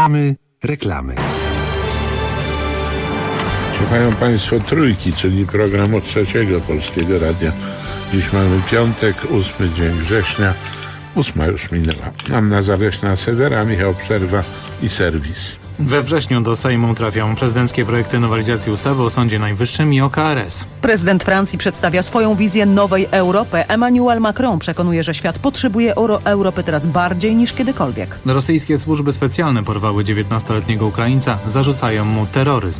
Reklamy. Słuchają Państwo Trójki, czyli programu Trzeciego Polskiego Radia. Dziś mamy piątek, 8 dzień września. 8 już minęła. Anna Zaleśna-Sewera, Michał Przerwa i serwis. We wrześniu do Sejmu trafią prezydenckie projekty nowelizacji ustawy o Sądzie Najwyższym i o KRS. Prezydent Francji przedstawia swoją wizję nowej Europy. Emmanuel Macron przekonuje, że świat potrzebuje Europy teraz bardziej niż kiedykolwiek. Rosyjskie służby specjalne porwały 19-letniego Ukraińca, zarzucają mu terroryzm.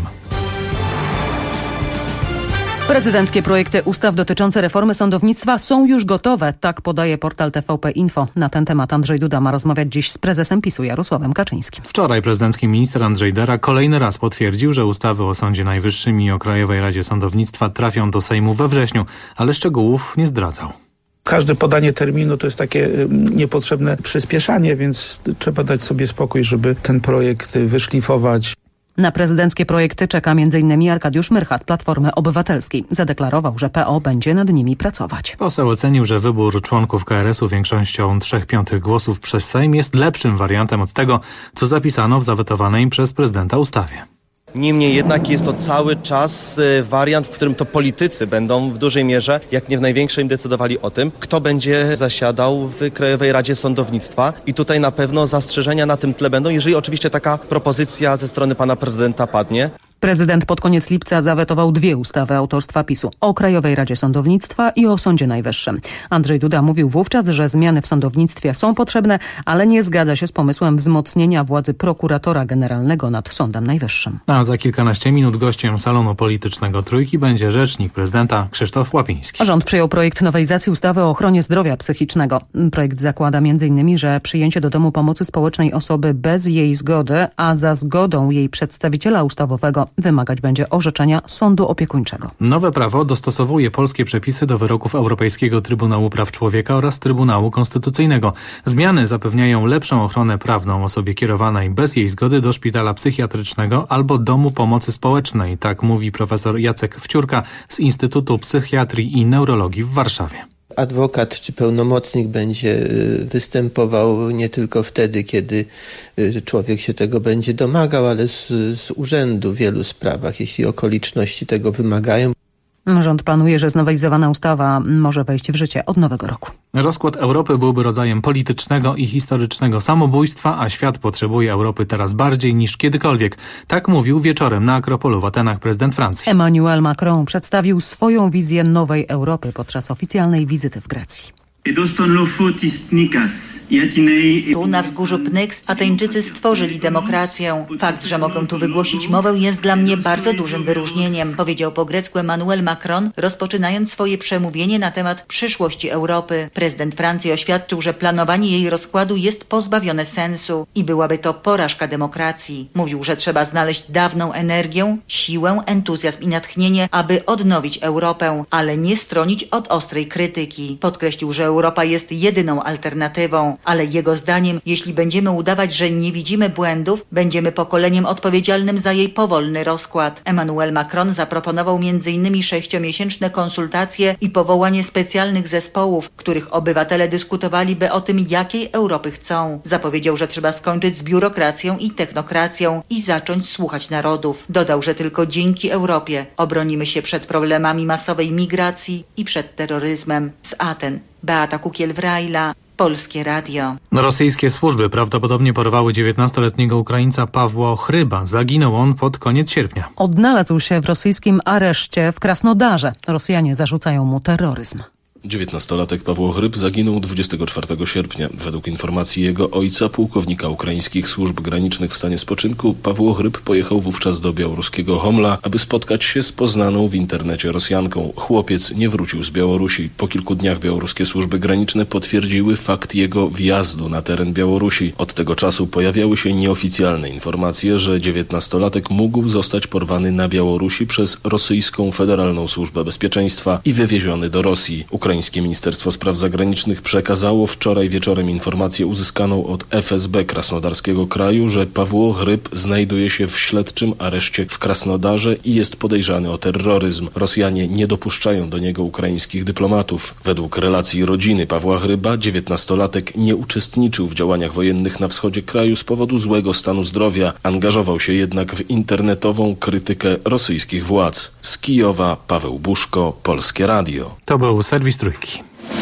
Prezydenckie projekty ustaw dotyczące reformy sądownictwa są już gotowe, tak podaje portal TVP Info. Na ten temat Andrzej Duda ma rozmawiać dziś z prezesem PiS-u Jarosławem Kaczyńskim. Wczoraj prezydencki minister Andrzej Dera kolejny raz potwierdził, że ustawy o Sądzie Najwyższym i o Krajowej Radzie Sądownictwa trafią do Sejmu we wrześniu, ale szczegółów nie zdradzał. Każde podanie terminu to jest takie niepotrzebne przyspieszanie, więc trzeba dać sobie spokój, żeby ten projekt wyszlifować. Na prezydenckie projekty czeka m.in. Arkadiusz Myrcha z Platformy Obywatelskiej. Zadeklarował, że PO będzie nad nimi pracować. Poseł ocenił, że wybór członków KRS-u większością 3/5 głosów przez Sejm jest lepszym wariantem od tego, co zapisano w zawetowanej przez prezydenta ustawie. Niemniej jednak jest to cały czas wariant, w którym to politycy będą w dużej mierze, jak nie w największej, decydowali o tym, kto będzie zasiadał w Krajowej Radzie Sądownictwa. I tutaj na pewno zastrzeżenia na tym tle będą, jeżeli oczywiście taka propozycja ze strony pana prezydenta padnie. Prezydent pod koniec lipca zawetował 2 ustawy autorstwa PiS-u o Krajowej Radzie Sądownictwa i o Sądzie Najwyższym. Andrzej Duda mówił wówczas, że zmiany w sądownictwie są potrzebne, ale nie zgadza się z pomysłem wzmocnienia władzy prokuratora generalnego nad Sądem Najwyższym. A za kilkanaście minut gościem salonu politycznego Trójki będzie rzecznik prezydenta Krzysztof Łapiński. Rząd przyjął projekt nowelizacji ustawy o ochronie zdrowia psychicznego. Projekt zakłada m.in., że przyjęcie do domu pomocy społecznej osoby bez jej zgody, a za zgodą jej przedstawiciela ustawowego wymagać będzie orzeczenia sądu opiekuńczego. Nowe prawo dostosowuje polskie przepisy do wyroków Europejskiego Trybunału Praw Człowieka oraz Trybunału Konstytucyjnego. Zmiany zapewniają lepszą ochronę prawną osobie kierowanej bez jej zgody do szpitala psychiatrycznego albo domu pomocy społecznej, tak mówi profesor Jacek Wciórka z Instytutu Psychiatrii i Neurologii w Warszawie. Adwokat czy pełnomocnik będzie występował nie tylko wtedy, kiedy człowiek się tego będzie domagał, ale z urzędu w wielu sprawach, jeśli okoliczności tego wymagają. Rząd planuje, że znowelizowana ustawa może wejść w życie od nowego roku. Rozkład Europy byłby rodzajem politycznego i historycznego samobójstwa, a świat potrzebuje Europy teraz bardziej niż kiedykolwiek. Tak mówił wieczorem na Akropolu w Atenach prezydent Francji. Emmanuel Macron przedstawił swoją wizję nowej Europy podczas oficjalnej wizyty w Grecji. Tu na wzgórzu Pnyx Ateńczycy stworzyli demokrację. Fakt, że mogą tu wygłosić mowę, jest dla mnie bardzo dużym wyróżnieniem, powiedział po grecku Emmanuel Macron, rozpoczynając swoje przemówienie na temat przyszłości Europy. Prezydent Francji oświadczył, że planowanie jej rozkładu jest pozbawione sensu i byłaby to porażka demokracji. Mówił, że trzeba znaleźć dawną energię, siłę, entuzjazm i natchnienie, aby odnowić Europę, ale nie stronić od ostrej krytyki. Podkreślił, że Europa jest jedyną alternatywą, ale jego zdaniem, jeśli będziemy udawać, że nie widzimy błędów, będziemy pokoleniem odpowiedzialnym za jej powolny rozkład. Emmanuel Macron zaproponował m.in. 6-miesięczne konsultacje i powołanie specjalnych zespołów, w których obywatele dyskutowaliby o tym, jakiej Europy chcą. Zapowiedział, że trzeba skończyć z biurokracją i technokracją i zacząć słuchać narodów. Dodał, że tylko dzięki Europie obronimy się przed problemami masowej migracji i przed terroryzmem. Z Aten Beata Kukiel-Wrajla, Polskie Radio. Rosyjskie służby prawdopodobnie porwały 19-letniego Ukraińca Pawła Chryba. Zaginął on pod koniec sierpnia. Odnalazł się w rosyjskim areszcie w Krasnodarze. Rosjanie zarzucają mu terroryzm. 19-latek Paweł Chryb zaginął 24 sierpnia. Według informacji jego ojca, pułkownika ukraińskich służb granicznych w stanie spoczynku, Paweł Chryb pojechał wówczas do białoruskiego Homla, aby spotkać się z poznaną w internecie Rosjanką. Chłopiec nie wrócił z Białorusi. Po kilku dniach białoruskie służby graniczne potwierdziły fakt jego wjazdu na teren Białorusi. Od tego czasu pojawiały się nieoficjalne informacje, że 19-latek mógł zostać porwany na Białorusi przez rosyjską Federalną Służbę Bezpieczeństwa i wywieziony do Rosji. Ukraińskie Ministerstwo Spraw Zagranicznych przekazało wczoraj wieczorem informację uzyskaną od FSB krasnodarskiego kraju, że Pawło Hryb znajduje się w śledczym areszcie w Krasnodarze i jest podejrzany o terroryzm. Rosjanie nie dopuszczają do niego ukraińskich dyplomatów. Według relacji rodziny Pawła Hryba 19-latek nie uczestniczył w działaniach wojennych na wschodzie kraju z powodu złego stanu zdrowia. Angażował się jednak w internetową krytykę rosyjskich władz. Z Kijowa Paweł Buszko, Polskie Radio. To był serwis Trójki.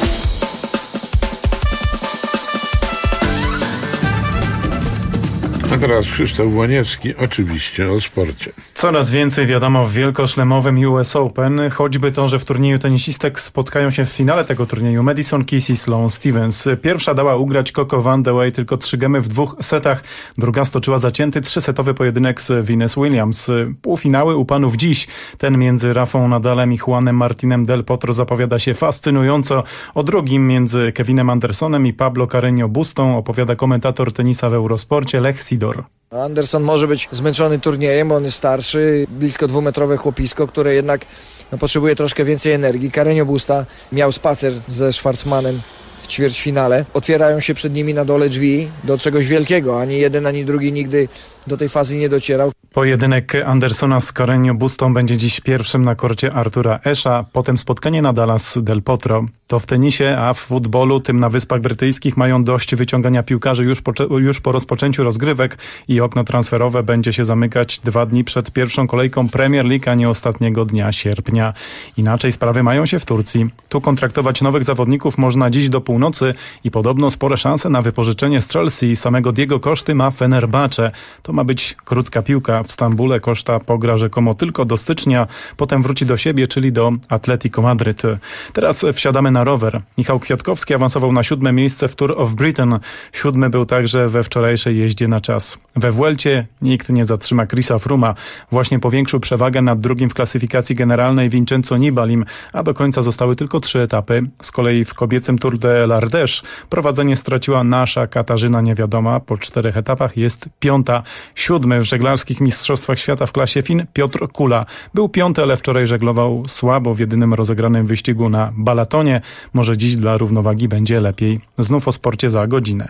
A teraz Krzysztof Łaniewski, oczywiście o sporcie. Coraz więcej wiadomo w wielkoszlemowym US Open, choćby to, że w turnieju tenisistek spotkają się w finale tego turnieju Madison Keys i Sloane Stephens. Pierwsza dała ugrać Coco Vandeweghe tylko 3 gemy w 2 setach, druga stoczyła zacięty 3-setowy pojedynek z Venus Williams. Półfinały u panów dziś. Ten między Rafą Nadalem i Juanem Martinem del Potro zapowiada się fascynująco. O drugim między Kevinem Andersonem i Pablo Carreño Bustą opowiada komentator tenisa w Eurosporcie Lech Sidor. Anderson może być zmęczony turniejem, on jest starszy, blisko 2-metrowe chłopisko, które jednak potrzebuje troszkę więcej energii. Carreño Busta miał spacer ze Schwarzmanem w ćwierćfinale. Otwierają się przed nimi na dole drzwi do czegoś wielkiego. Ani jeden, ani drugi nigdy do tej fazy nie docierał. Pojedynek Andersona z Carreño Bustą będzie dziś pierwszym na korcie Artura Ashe'a, potem spotkanie Nadala z Del Potro. To w tenisie, a w futbolu, tym na Wyspach Brytyjskich, mają dość wyciągania piłkarzy już po rozpoczęciu rozgrywek i okno transferowe będzie się zamykać 2 dni przed pierwszą kolejką Premier League, a nie ostatniego dnia sierpnia. Inaczej sprawy mają się w Turcji. Tu kontraktować nowych zawodników można dziś do północy i podobno spore szanse na wypożyczenie z Chelsea samego Diego Coszty ma Fenerbahce. To ma być krótka piłka. W Stambule Coszta pogra rzekomo tylko do stycznia, potem wróci do siebie, czyli do Atletico Madryt. Teraz wsiadamy na rower. Michał Kwiatkowski awansował na 7. miejsce w Tour of Britain. 7. był także we wczorajszej jeździe na czas. We Vuelcie nikt nie zatrzyma Chrisa Frooma. Właśnie powiększył przewagę nad drugim w klasyfikacji generalnej Vincenzo Nibalim, a do końca zostały tylko 3 etapy. Z kolei w kobiecym Tour de l'Ardèche prowadzenie straciła nasza Katarzyna Niewiadoma. Po 4 etapach jest 5. 7. w żeglarskich mistrzostwach świata w klasie FIN Piotr Kula. Był 5., ale wczoraj żeglował słabo w jedynym rozegranym wyścigu na Balatonie. Może dziś dla równowagi będzie lepiej. Znów o sporcie za godzinę.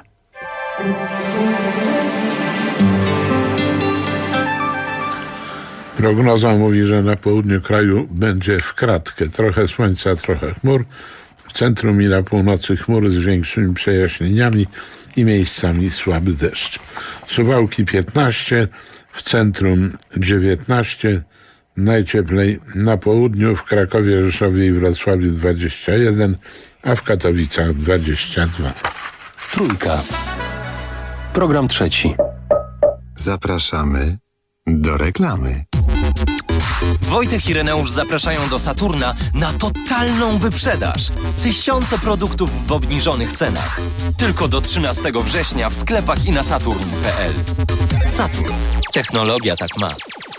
Prognoza mówi, że na południu kraju będzie w kratkę. Trochę słońca, trochę chmur. W centrum i na północy chmury z większymi przejaśnieniami i miejscami słaby deszcz. Suwałki 15, w centrum 19, najcieplej na południu, w Krakowie, Rzeszowie i Wrocławiu 21, a w Katowicach 22. Trójka. Program trzeci. Zapraszamy do reklamy. Wojtek i Reneusz zapraszają do Saturna na totalną wyprzedaż. 1000 produktów w obniżonych cenach. Tylko do 13 września w sklepach i na saturn.pl. Saturn. Technologia tak ma.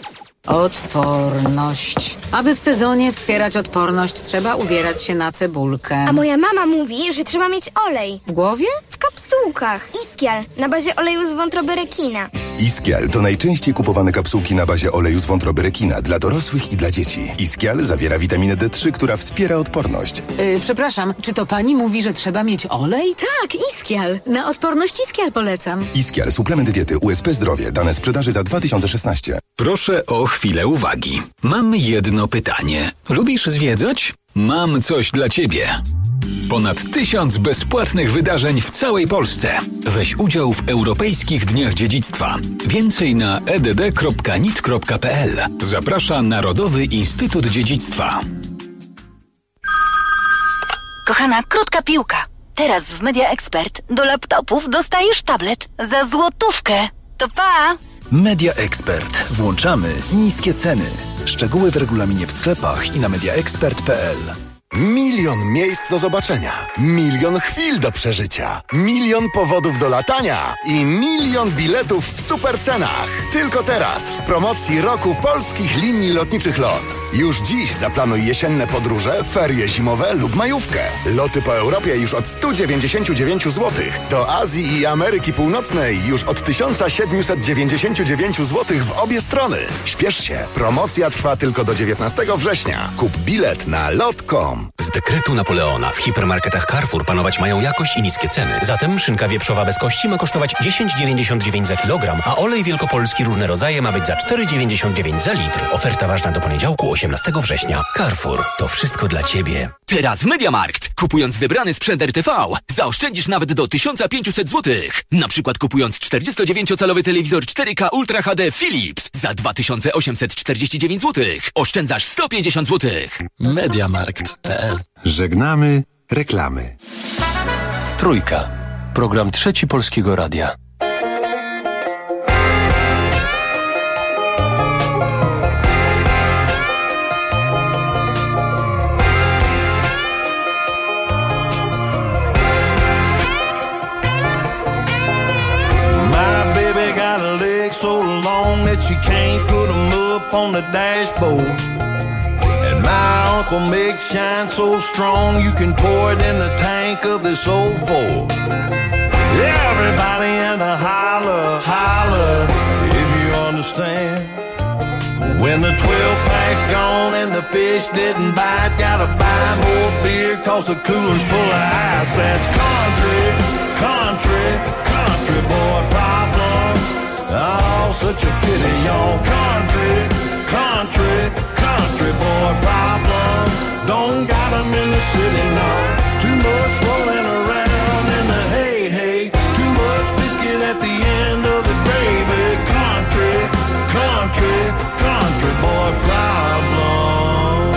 Odporność. Aby w sezonie wspierać odporność, trzeba ubierać się na cebulkę. A moja mama mówi, że trzeba mieć olej. W głowie? W kapsułkach. Iskial na bazie oleju z wątroby rekina. Iskial to najczęściej kupowane kapsułki na bazie oleju z wątroby rekina dla dorosłych i dla dzieci. Iskial zawiera witaminę D3, która wspiera odporność. Przepraszam, czy to pani mówi, że trzeba mieć olej? Tak, Iskial. Na odporność Iskial polecam. Iskial, suplement diety USP Zdrowie. Dane sprzedaży za 2016. Proszę o chwilę uwagi. Mam jedno pytanie. Lubisz zwiedzać? Mam coś dla ciebie. Ponad 1000 bezpłatnych wydarzeń w całej Polsce. Weź udział w Europejskich Dniach Dziedzictwa. Więcej na edd.nit.pl. Zaprasza Narodowy Instytut Dziedzictwa. Kochana, krótka piłka. Teraz w Media Expert do laptopów dostajesz tablet za złotówkę. To pa! Media Expert. Włączamy niskie ceny. Szczegóły w regulaminie w sklepach i na mediaexpert.pl. 1 000 000 miejsc do zobaczenia, 1 000 000 chwil do przeżycia, 1 000 000 powodów do latania i 1 000 000 biletów w super cenach. Tylko teraz w promocji roku polskich linii lotniczych LOT. Już dziś zaplanuj jesienne podróże, ferie zimowe lub majówkę. Loty po Europie już od 199 zł. Do Azji i Ameryki Północnej już od 1799 zł w obie strony. Śpiesz się, promocja trwa tylko do 19 września. Kup bilet na lot.com. Z dekretu Napoleona w hipermarketach Carrefour panować mają jakość i niskie ceny. Zatem szynka wieprzowa bez kości ma kosztować 10,99 za kilogram, a olej wielkopolski różne rodzaje ma być za 4,99 za litr. Oferta ważna do poniedziałku 18 września. Carrefour. To wszystko dla Ciebie. Teraz w MediaMarkt. Kupując wybrany sprzęt RTV, zaoszczędzisz nawet do 1500 zł. Na przykład kupując 49-calowy telewizor 4K Ultra HD Philips za 2849 zł. Oszczędzasz 150 zł. MediaMarkt.pl. Żegnamy reklamy. Trójka. Program Trzeci Polskiego Radia. So long that she can't put them up on the dashboard. And my uncle makes shine so strong you can pour it in the tank of this old Ford. Everybody in the holler, holler, if you understand. When the 12-pack's gone and the fish didn't bite, gotta buy more beer cause the cooler's full of ice. That's country, country, country boy problems. Oh, such a pity, y'all. Country, country, country boy problems. Don't got them in the city, no. Too much rolling around in the hay, hay. Too much biscuit at the end of the gravy. Country, country, country boy problems.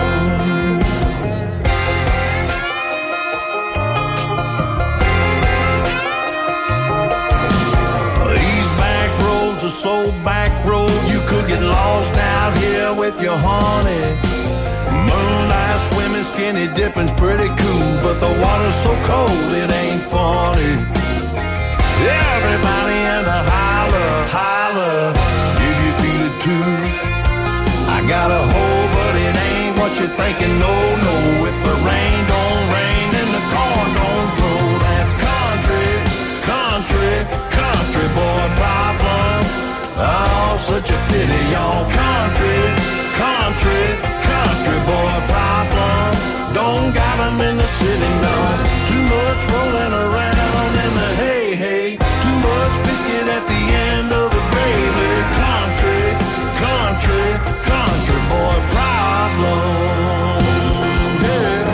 So back road you could get lost out here with your honey. Moonlight swimming, skinny dipping's pretty cool, but the water's so cold it ain't funny. Everybody in the holler, holler, if you feel it too. I got a hole, but it ain't what you're thinking. No, no, if the rain don't rain and the corn don't grow, that's country, country, country boy problems. Oh, such a pity, y'all. Country, country, country boy problems. Don't got them in the city, no. Too much rolling around in the hay, hay. Too much biscuit at the end of the gravy. Country, country, country boy problems. Yeah.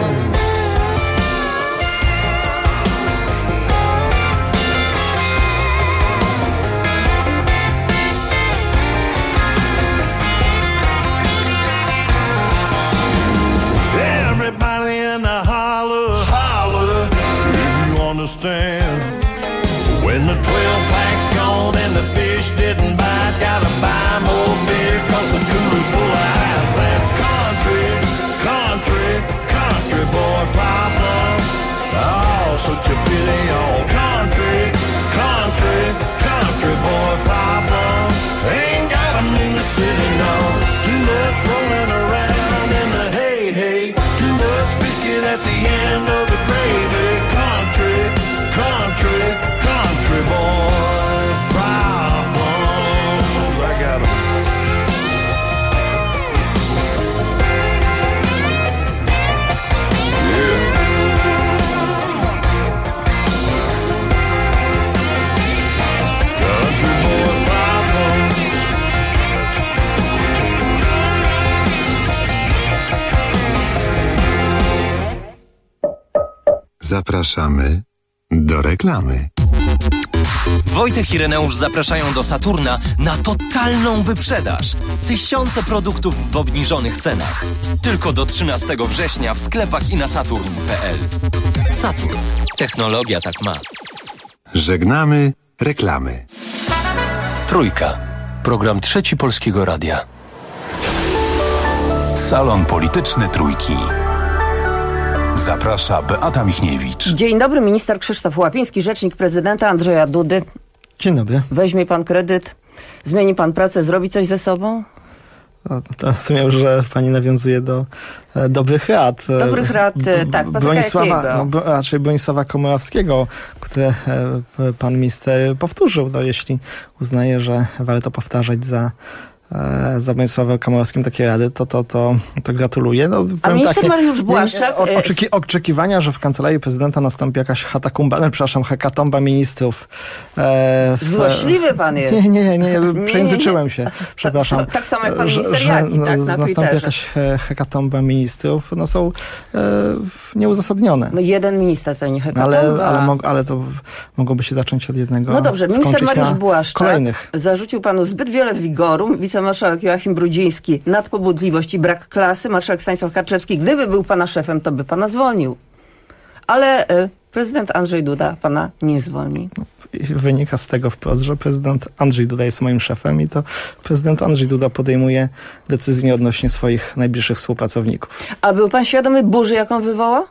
Everybody in the holler, holler, if you understand. When the 12-pack's gone and the fish didn't bite, gotta buy more beer cause the cooler's full of ice. That's country, country, country boy problems. Oh, such a pity, oh, country, country, country boy problems. Ain't got them in the city, no. Too much rolling around in the hay, hay. Too much biscuit at the end of the gravy. Country, country, country boy problems. I got 'em. Country boy problems. Zapraszamy do reklamy. Wojtek i Ireneusz zapraszają do Saturna na totalną wyprzedaż. Tysiące produktów w obniżonych cenach. Tylko do 13 września w sklepach i na saturn.pl. Saturn. Technologia tak ma. Żegnamy reklamy. Trójka. Program Trzeci Polskiego Radia. Salon Polityczny Trójki. Zaprasza Beata Michniewicz. Dzień dobry, minister Krzysztof Łapiński, rzecznik prezydenta Andrzeja Dudy. Dzień dobry. Weźmie pan kredyt, zmieni pan pracę, zrobi coś ze sobą? To rozumiem, że pani nawiązuje do dobrych rad. Dobrych rad, tak. Raczej Bronisława Komorowskiego, które pan minister powtórzył. No, jeśli uznaje, że warto powtarzać za za Bronisławem Komorowskim takie rady, to gratuluję. No, a minister Mariusz Błaszczak... Oczekiwania, że w Kancelarii Prezydenta nastąpi jakaś hekatomba ministrów. Złośliwy pan jest. Nie, przejęzyczyłem się. Przepraszam. Tak samo jak pan minister Jaki, tak, na nastąpi jakaś hekatomba ministrów, są nieuzasadnione. No jeden minister to nie hekatomba. Ale to mogłoby się zacząć od jednego. No dobrze, minister Mariusz Błaszczak kolejnych. Zarzucił panu zbyt wiele wigoru. Wicemarszałek Joachim Brudziński nadpobudliwość i brak klasy. Marszałek Stanisław Karczewski, gdyby był pana szefem, to by pana zwolnił. Ale prezydent Andrzej Duda pana nie zwolni. Wynika z tego wprost, że prezydent Andrzej Duda jest moim szefem i to prezydent Andrzej Duda podejmuje decyzje odnośnie swoich najbliższych współpracowników. A był pan świadomy burzy, jaką wywoła?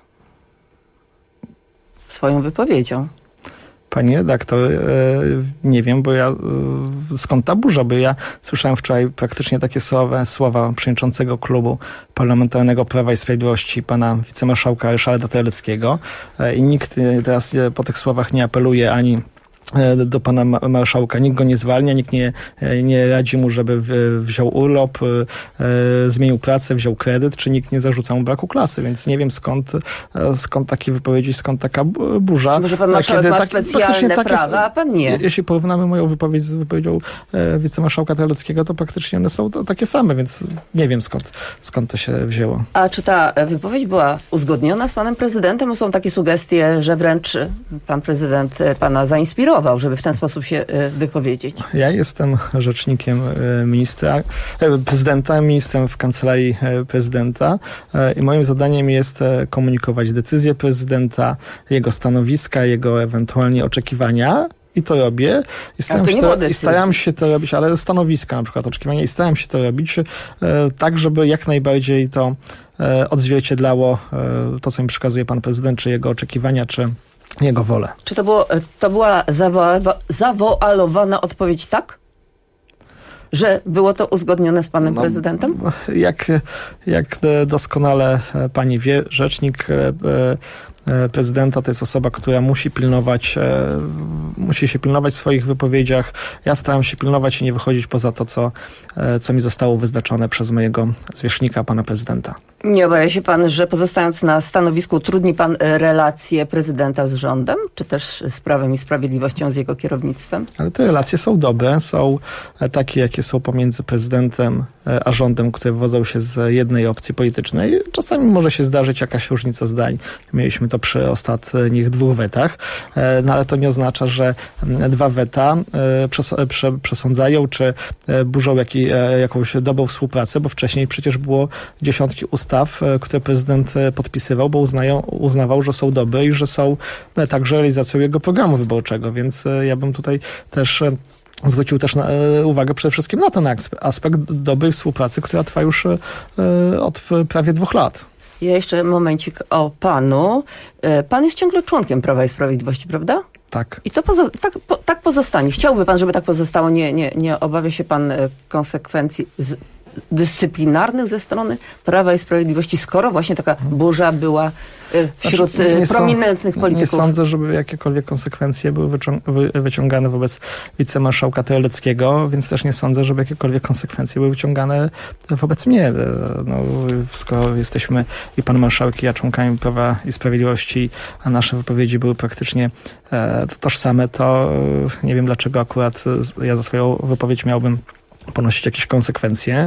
Swoją wypowiedzią. Panie redaktor, nie wiem, bo skąd ta burza, bo ja słyszałem wczoraj praktycznie takie słowa przewodniczącego klubu parlamentarnego Prawa i Sprawiedliwości, pana wicemarszałka Ryszarda Terleckiego i nikt teraz po tych słowach nie apeluje ani do pana marszałka. Nikt go nie zwalnia, nikt nie radzi mu, żeby wziął urlop, zmienił pracę, wziął kredyt, czy nikt nie zarzuca mu braku klasy, więc nie wiem skąd takie wypowiedzi, skąd taka burza. Może pan marszałek ma specjalne prawa, a pan nie. Jeśli porównamy moją wypowiedź z wypowiedzią wicemarszałka Terleckiego, to praktycznie one są takie same, więc nie wiem skąd to się wzięło. A czy ta wypowiedź była uzgodniona z panem prezydentem? Są takie sugestie, że wręcz pan prezydent pana zainspirował, żeby w ten sposób się wypowiedzieć. Ja jestem rzecznikiem prezydenta, ministrem w Kancelarii Prezydenta i moim zadaniem jest komunikować decyzje prezydenta, jego stanowiska, jego ewentualnie oczekiwania. I to robię. I staram się to robić, ale stanowiska, na przykład oczekiwania, i staram się to robić tak, żeby jak najbardziej to odzwierciedlało to, co mi przekazuje pan prezydent, czy jego oczekiwania, czy jego wolę. Czy to była zawoalowana odpowiedź tak? Że było to uzgodnione z panem prezydentem? Jak doskonale pani wie, rzecznik prezydenta to jest osoba, która musi się pilnować w swoich wypowiedziach. Ja staram się pilnować i nie wychodzić poza to, co mi zostało wyznaczone przez mojego zwierzchnika, pana prezydenta. Nie obawia się pan, że pozostając na stanowisku utrudni pan relacje prezydenta z rządem, czy też z Prawem i Sprawiedliwością, z jego kierownictwem? Ale te relacje są dobre, są takie, jakie są pomiędzy prezydentem a rządem, które wywodzą się z jednej opcji politycznej. Czasami może się zdarzyć jakaś różnica zdań. Mieliśmy to przy ostatnich 2 wetach, no ale to nie oznacza, że 2 weta przesądzają, czy burzą jakąś dobrą współpracę, bo wcześniej przecież było dziesiątki ustaw, które prezydent podpisywał, bo uznawał, że są dobre i że są także realizacją jego programu wyborczego, więc ja bym tutaj też zwrócił też uwagę przede wszystkim na ten aspekt dobrej współpracy, która trwa już od prawie 2 lat. Ja jeszcze momencik o panu. Pan jest ciągle członkiem Prawa i Sprawiedliwości, prawda? Tak. I to tak pozostanie. Chciałby pan, żeby tak pozostało? Nie obawia się pan konsekwencji dyscyplinarnych ze strony Prawa i Sprawiedliwości, skoro właśnie taka burza była wśród prominentnych polityków? Nie sądzę, żeby jakiekolwiek konsekwencje były wyciągane wobec wicemarszałka Terleckiego, więc też nie sądzę, żeby jakiekolwiek konsekwencje były wyciągane wobec mnie. No, skoro jesteśmy i pan marszałek, i ja członkami Prawa i Sprawiedliwości, a nasze wypowiedzi były praktycznie tożsame, to nie wiem, dlaczego akurat ja za swoją wypowiedź miałbym ponosić jakieś konsekwencje,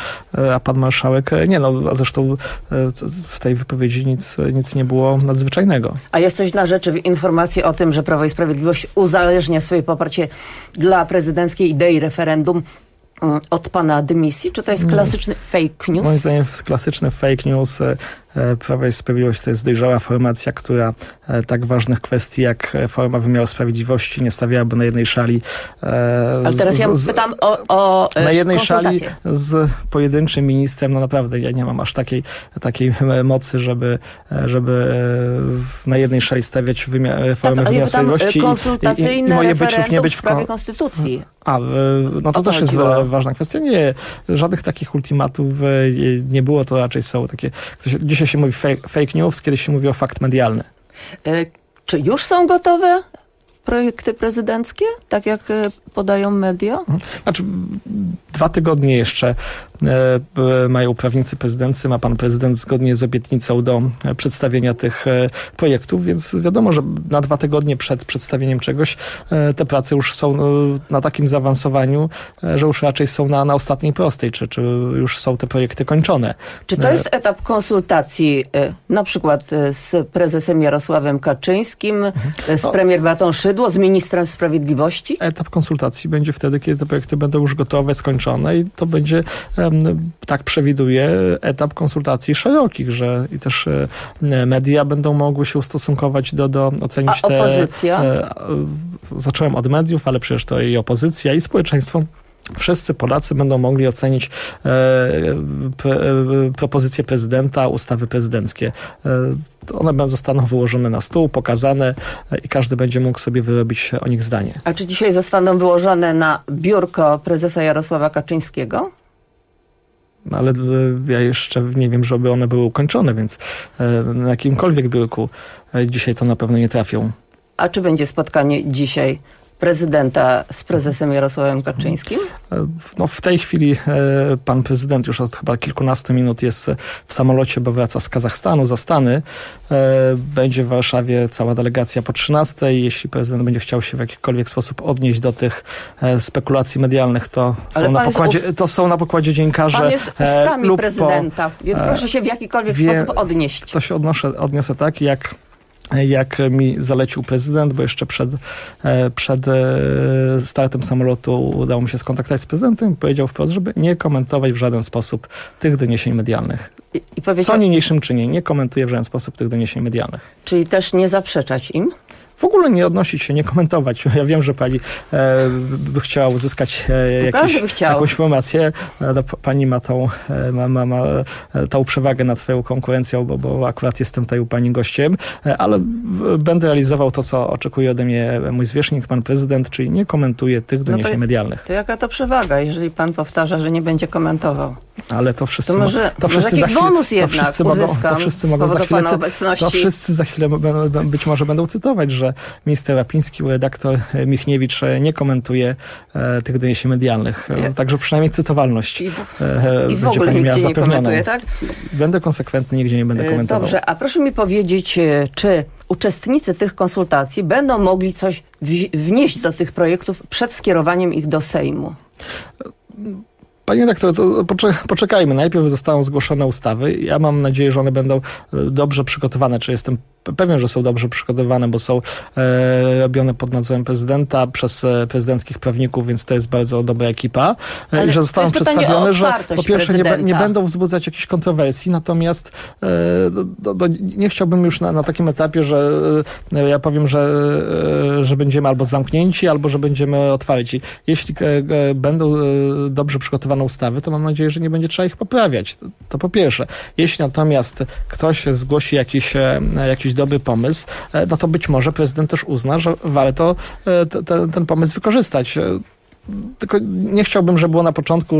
a pan marszałek nie. No, a zresztą w tej wypowiedzi nic nie było nadzwyczajnego. A jest coś na rzeczy w informacji o tym, że Prawo i Sprawiedliwość uzależnia swoje poparcie dla prezydenckiej idei referendum od pana dymisji? Czy to jest klasyczny fake news? Moim zdaniem jest klasyczny fake news. Prawo i Sprawiedliwość to jest dojrzała formacja, która tak ważnych kwestii jak forma wymiaru sprawiedliwości nie stawiałaby na jednej szali. Ale teraz ja pytam o na jednej konsultacje. szali z pojedynczym ministrem. No naprawdę, ja nie mam aż takiej mocy, żeby na jednej szali stawiać formę wymiaru sprawiedliwości. Konsultacyjne i moje referendum nie być w sprawie konstytucji. No to też jest ważna kwestia. Nie, żadnych takich ultimatów nie było. To raczej są takie... Dzisiaj się mówi fake news, kiedyś się mówi o fakt medialny. Czy już są gotowe projekty prezydenckie? Tak jak podają media? Znaczy 2 tygodnie jeszcze mają prawnicy prezydenccy, ma pan prezydent zgodnie z obietnicą do przedstawienia tych projektów, więc wiadomo, że na 2 tygodnie przed przedstawieniem czegoś te prace już są na takim zaawansowaniu, że już raczej są na ostatniej prostej, czy już są te projekty kończone. Czy to jest etap konsultacji na przykład z prezesem Jarosławem Kaczyńskim, z premier Beatą Szydło, z ministrem sprawiedliwości? Etap konsultacji będzie wtedy, kiedy te projekty będą już gotowe, skończone i to będzie, tak przewiduje, etap konsultacji szerokich, że i też media będą mogły się ustosunkować do ocenić A opozycja? Zacząłem od mediów, ale przecież to i opozycja, i społeczeństwo. Wszyscy Polacy będą mogli ocenić propozycje prezydenta, ustawy prezydenckie. One zostaną wyłożone na stół, pokazane i każdy będzie mógł sobie wyrobić o nich zdanie. A czy dzisiaj zostaną wyłożone na biurko prezesa Jarosława Kaczyńskiego? Ale ja jeszcze nie wiem, żeby one były ukończone, więc na jakimkolwiek biurku dzisiaj to na pewno nie trafią. A czy będzie spotkanie dzisiaj prezydenta z prezesem Jarosławem Kaczyńskim? No w tej chwili pan prezydent już od chyba kilkunastu minut jest w samolocie, bo wraca z Kazachstanu za Stany. Będzie w Warszawie cała delegacja po 13:00. Jeśli prezydent będzie chciał się w jakikolwiek sposób odnieść do tych spekulacji medialnych, to są na pokładzie dziennikarze. Pan jest ustami prezydenta, więc proszę się w jakikolwiek sposób odnieść. To się odniosę tak, jak mi zalecił prezydent, bo jeszcze przed startem samolotu udało mi się skontaktować z prezydentem i powiedział wprost, żeby nie komentować w żaden sposób tych doniesień medialnych. Co niniejszym czynię, nie komentuję w żaden sposób tych doniesień medialnych. Czyli też nie zaprzeczać im? W ogóle nie odnosić się, nie komentować. Ja wiem, że pani by chciała uzyskać jakąś informację. Pani ma tą przewagę nad swoją konkurencją, bo akurat jestem tutaj u pani gościem, ale będę realizował to, co oczekuje ode mnie mój zwierzchnik, pan prezydent, czyli nie komentuję tych doniesień medialnych. To jaka to przewaga, jeżeli pan powtarza, że nie będzie komentował? Ale to wszyscy może jakiś bonus jednak uzyskam z powodu pana obecności. To wszyscy za chwilę być może będą cytować, że minister Łapiński, redaktor Michniewicz nie komentuje tych doniesień medialnych. Także przynajmniej cytowalność I w ogóle nigdzie nie komentuje, tak? Będę konsekwentny, nigdzie nie będę komentował. Dobrze, a proszę mi powiedzieć, czy uczestnicy tych konsultacji będą mogli coś wnieść do tych projektów przed skierowaniem ich do Sejmu? Panie redaktor, to poczekajmy. Najpierw zostaną zgłoszone ustawy. Ja mam nadzieję, że one będą dobrze przygotowane. Czy jestem pewien, że są dobrze przygotowane, bo są robione pod nadzorem prezydenta przez prezydenckich prawników, więc to jest bardzo dobra ekipa. I że zostaną przedstawione, że po pierwsze nie będą wzbudzać jakichś kontrowersji, natomiast nie chciałbym już na takim etapie, że ja powiem, że będziemy albo zamknięci, albo że będziemy otwarci. Jeśli będą dobrze przygotowane ustawy, to mam nadzieję, że nie będzie trzeba ich poprawiać. To po pierwsze. Jeśli natomiast ktoś zgłosi jakiś dobry pomysł, no to być może prezydent też uzna, że warto ten pomysł wykorzystać. Tylko nie chciałbym, żeby było na początku,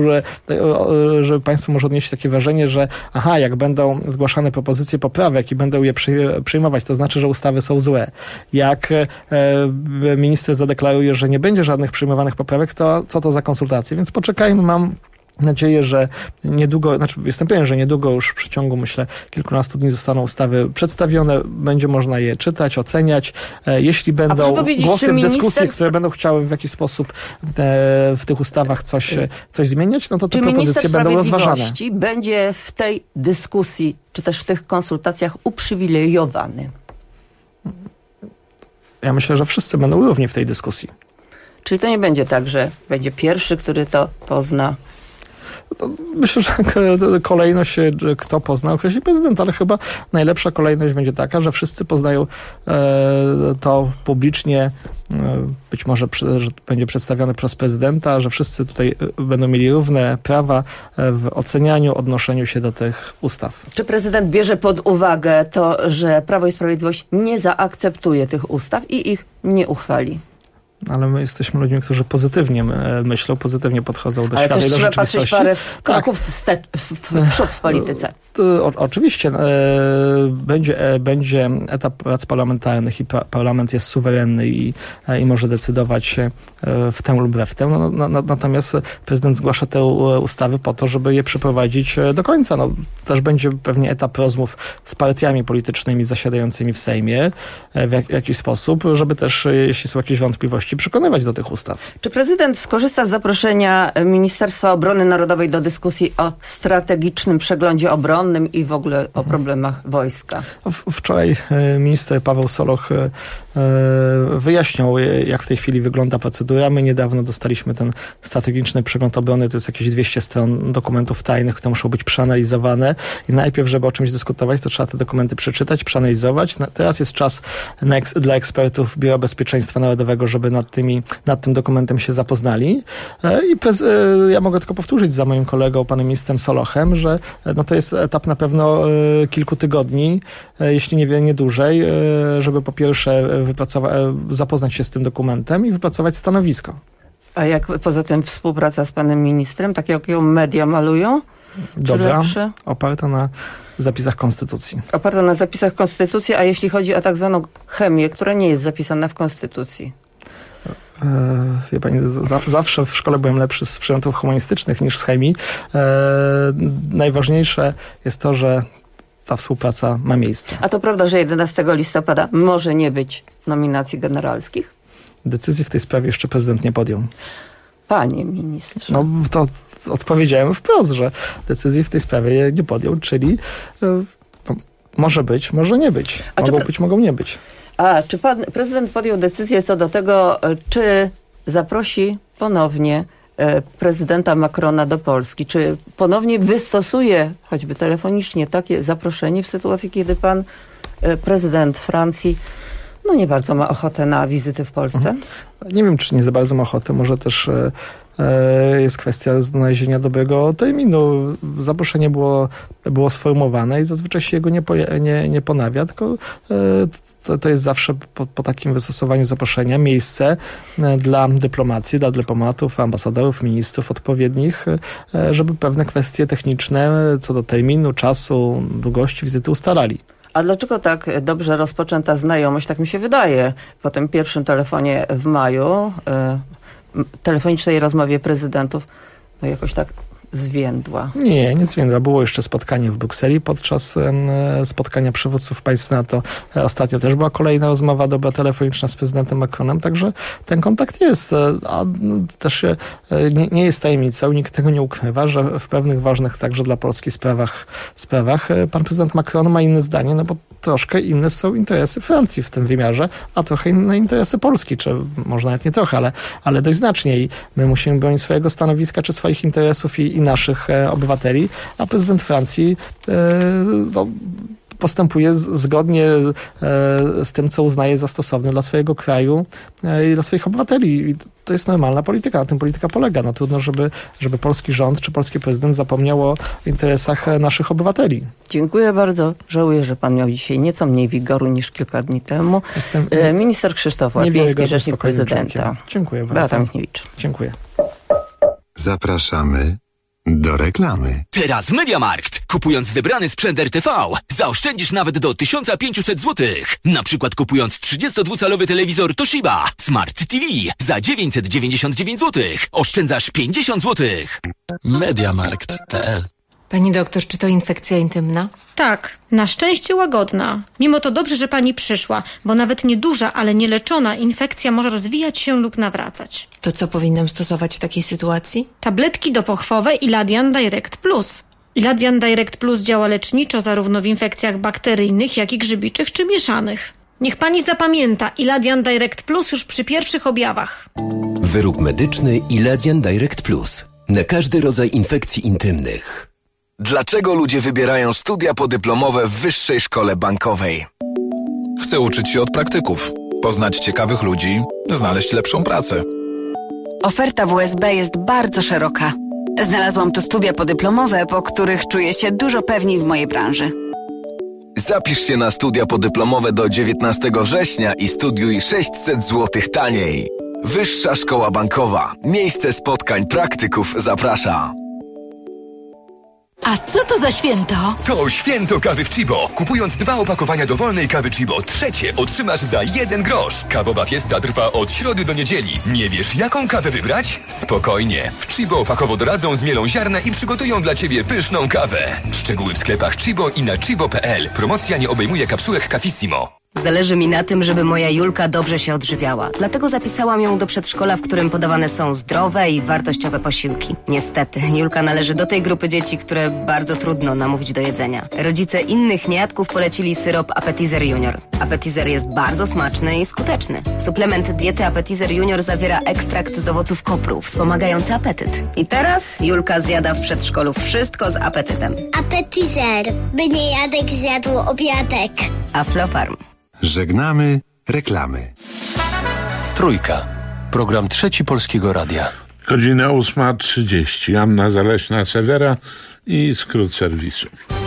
że państwo może odnieść takie wrażenie, że jak będą zgłaszane propozycje poprawek i będą je przyjmować, to znaczy, że ustawy są złe. Jak minister zadeklaruje, że nie będzie żadnych przyjmowanych poprawek, to co to za konsultacje? Więc poczekajmy, mam nadzieję, że niedługo, jestem pewien, że niedługo już w przeciągu, myślę, kilkunastu dni zostaną ustawy przedstawione, będzie można je czytać, oceniać. Jeśli będą głosy w dyskusji, które będą chciały w jakiś sposób w tych ustawach coś zmieniać, no to te propozycje będą rozważane. Czy będzie w tej dyskusji, czy też w tych konsultacjach uprzywilejowany? Ja myślę, że wszyscy będą równi w tej dyskusji. Czyli to nie będzie tak, że będzie pierwszy, który to pozna? Myślę, że kolejność, kto pozna, określi prezydent, ale chyba najlepsza kolejność będzie taka, że wszyscy poznają to publicznie, być może że będzie przedstawione przez prezydenta, że wszyscy tutaj będą mieli równe prawa w ocenianiu, odnoszeniu się do tych ustaw. Czy prezydent bierze pod uwagę to, że Prawo i Sprawiedliwość nie zaakceptuje tych ustaw i ich nie uchwali? Ale my jesteśmy ludźmi, którzy pozytywnie myślą, pozytywnie podchodzą do świata i do trzeba rzeczywistości. patrzeć parę kroków w przód w polityce. Oczywiście będzie etap prac parlamentarnych i parlament jest suwerenny i może decydować w tę lub w tę. Natomiast prezydent zgłasza te ustawy po to, żeby je przeprowadzić do końca. Też będzie pewnie etap rozmów z partiami politycznymi zasiadającymi w Sejmie w jakiś sposób, żeby też, jeśli są jakieś wątpliwości, przekonywać do tych ustaw. Czy prezydent skorzysta z zaproszenia Ministerstwa Obrony Narodowej do dyskusji o strategicznym przeglądzie obronnym i w ogóle o problemach wojska? Wczoraj minister Paweł Soloch wyjaśniał, jak w tej chwili wygląda procedura. My niedawno dostaliśmy ten strategiczny przegląd obrony. To jest jakieś 200 stron dokumentów tajnych, które muszą być przeanalizowane. I najpierw, żeby o czymś dyskutować, to trzeba te dokumenty przeczytać, przeanalizować. Teraz jest czas dla ekspertów Biura Bezpieczeństwa Narodowego, żeby nad tym dokumentem się zapoznali. Ja mogę tylko powtórzyć za moim kolegą, panem ministrem Solochem, że to jest etap na pewno kilku tygodni, jeśli nie dłużej, żeby po pierwsze zapoznać się z tym dokumentem i wypracować stanowisko. A jak poza tym współpraca z panem ministrem, tak jak ją media malują? Dobra, oparta na zapisach Konstytucji. Oparta na zapisach Konstytucji, a jeśli chodzi o tak zwaną chemię, która nie jest zapisana w Konstytucji? Wie pani, zawsze w szkole byłem lepszy z przedmiotów humanistycznych niż z chemii. Najważniejsze jest to, że ta współpraca ma miejsce. A to prawda, że 11 listopada może nie być nominacji generalskich? Decyzji w tej sprawie jeszcze prezydent nie podjął. Panie ministrze. To odpowiedziałem wprost, że decyzji w tej sprawie nie podjął, czyli może być, może nie być. Mogą nie być. A czy pan prezydent podjął decyzję co do tego, czy zaprosi ponownie prezydenta Macrona do Polski? Czy ponownie wystosuje, choćby telefonicznie, takie zaproszenie w sytuacji, kiedy pan prezydent Francji nie bardzo ma ochotę na wizyty w Polsce? Nie wiem, czy nie za bardzo ma ochotę. Może też jest kwestia znalezienia dobrego terminu. Zaproszenie było sformułowane i zazwyczaj się jego nie ponawia, tylko to jest zawsze po takim wystosowaniu zaproszenia miejsce dla dyplomacji, dla dyplomatów, ambasadorów, ministrów odpowiednich, żeby pewne kwestie techniczne co do terminu, czasu, długości wizyty ustalali. A dlaczego tak dobrze rozpoczęta znajomość, tak mi się wydaje, po tym pierwszym telefonie w maju, telefonicznej rozmowie prezydentów, jakoś tak zwiędła? Nie zwiędła. Było jeszcze spotkanie w Brukseli podczas spotkania przywódców państw NATO. Ostatnio też była kolejna rozmowa dobra telefoniczna z prezydentem Macronem, także ten kontakt jest. A też nie jest tajemnicą, nikt tego nie ukrywa, że w pewnych ważnych także dla Polski sprawach pan prezydent Macron ma inne zdanie, bo troszkę inne są interesy Francji w tym wymiarze, a trochę inne interesy Polski, czy może nawet nie trochę, ale dość znacznie. I my musimy bronić swojego stanowiska, czy swoich interesów i naszych obywateli, a prezydent Francji postępuje zgodnie z tym, co uznaje za stosowne dla swojego kraju i dla swoich obywateli. I to jest normalna polityka, na tym polityka polega. Trudno, żeby polski rząd czy polski prezydent zapomniał o interesach naszych obywateli. Dziękuję bardzo. Żałuję, że pan miał dzisiaj nieco mniej wigoru niż kilka dni temu. Minister Krzysztof Łapiński, rzecznik prezydenta. Dziękuję bardzo. Beata Michniewicz. Dziękuję. Zapraszamy do reklamy. Teraz MediaMarkt. Kupując wybrany sprzęt RTV, zaoszczędzisz nawet do 1500 zł. Na przykład kupując 32-calowy telewizor Toshiba Smart TV za 999 zł. Oszczędzasz 50 zł. MediaMarkt.pl. Pani doktor, czy to infekcja intymna? Tak, na szczęście łagodna. Mimo to dobrze, że pani przyszła, bo nawet nieduża, ale nieleczona infekcja może rozwijać się lub nawracać. To co powinnam stosować w takiej sytuacji? Tabletki dopochwowe Iladian Direct Plus. Iladian Direct Plus działa leczniczo zarówno w infekcjach bakteryjnych, jak i grzybiczych czy mieszanych. Niech pani zapamięta Iladian Direct Plus już przy pierwszych objawach. Wyrób medyczny Iladian Direct Plus. Na każdy rodzaj infekcji intymnych. Dlaczego ludzie wybierają studia podyplomowe w Wyższej Szkole Bankowej? Chcę uczyć się od praktyków, poznać ciekawych ludzi, znaleźć lepszą pracę. Oferta WSB jest bardzo szeroka. Znalazłam tu studia podyplomowe, po których czuję się dużo pewniej w mojej branży. Zapisz się na studia podyplomowe do 19 września i studiuj 600 zł taniej. Wyższa Szkoła Bankowa. Miejsce spotkań praktyków zaprasza. A co to za święto? To święto kawy w Chibo. Kupując 2 opakowania dowolnej kawy Chibo, trzecie otrzymasz za 1 grosz. Kawowa fiesta trwa od środy do niedzieli. Nie wiesz, jaką kawę wybrać? Spokojnie. W Chibo fachowo doradzą, zmielą ziarna i przygotują dla Ciebie pyszną kawę. Szczegóły w sklepach Chibo i na chibo.pl. Promocja nie obejmuje kapsułek Cafissimo. Zależy mi na tym, żeby moja Julka dobrze się odżywiała. Dlatego zapisałam ją do przedszkola, w którym podawane są zdrowe i wartościowe posiłki. Niestety, Julka należy do tej grupy dzieci, które bardzo trudno namówić do jedzenia. Rodzice innych niejadków polecili syrop Appetizer Junior. Appetizer jest bardzo smaczny i skuteczny. Suplement diety Appetizer Junior zawiera ekstrakt z owoców kopru, wspomagający apetyt. I teraz Julka zjada w przedszkolu wszystko z apetytem. Appetizer, by niejadek zjadł obiadek. Aflofarm. Żegnamy reklamy. Trójka. Program Trzeci Polskiego Radia. Godzina 8:30. Anna Zaleśna-Sewera i skrót serwisu.